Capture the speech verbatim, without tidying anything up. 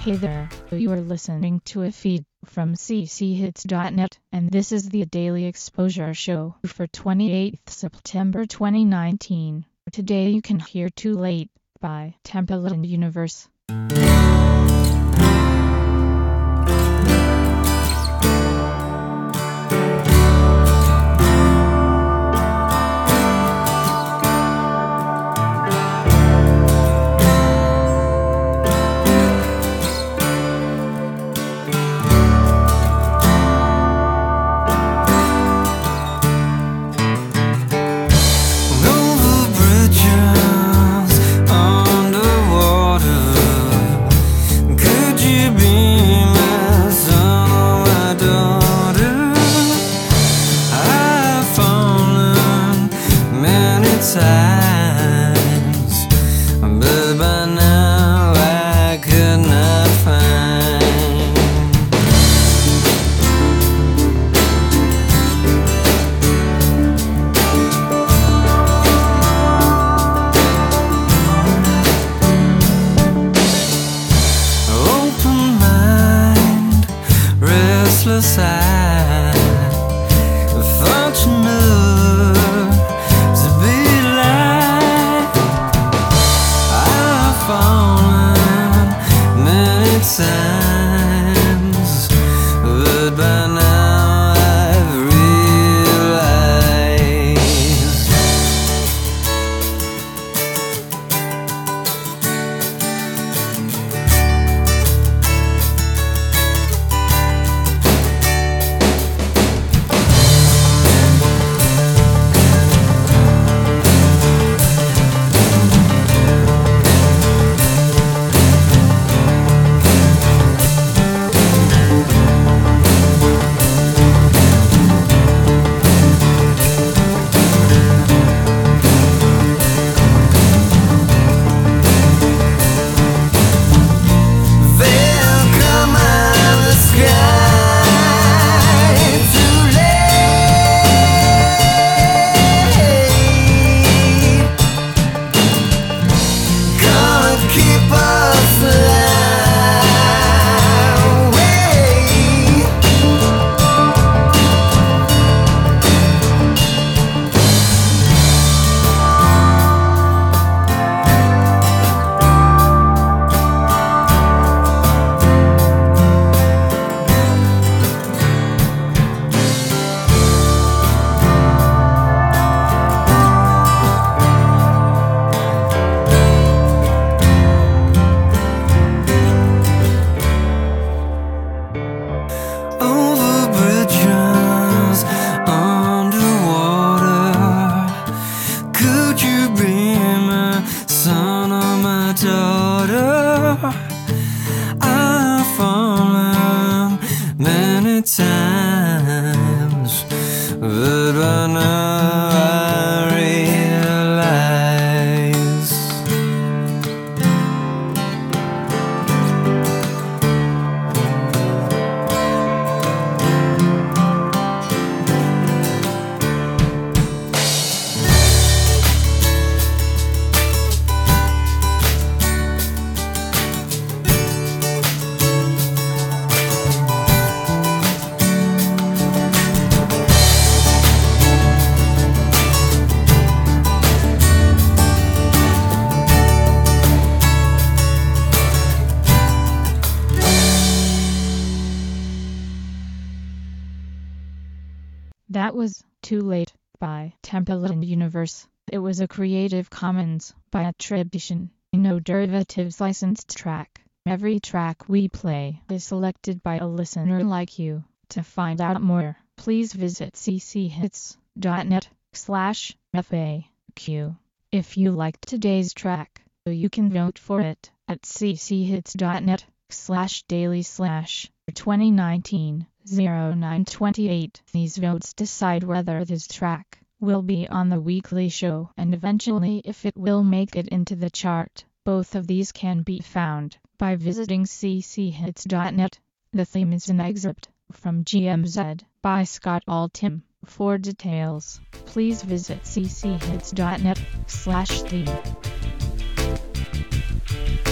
Hey there, you are listening to a feed from c c hits dot net, and this is the Daily Exposure Show for twenty-eighth September twenty nineteen. Today you can hear Too Late by Temple Universe. Times, but by now I could not find open mind, restless eye, fortunate times, but by now I've realized I've fallen many times, but by now I realize That was Too Late by Temple Universe. It was a Creative Commons by attribution, no derivatives licensed track. Every track we play is selected by a listener like you. To find out more, please visit c c hits dot net slash F A Q. If you liked today's track, you can vote for it at c c hits dot net slash daily slash twenty nineteen oh nine twenty-eight. These votes decide whether this track will be on the weekly show and eventually if it will make it into the chart. Both of these can be found by visiting c c hits dot net. The theme is an excerpt from G M Z by Scott Altham. For details, please visit c c hits dot net slash theme.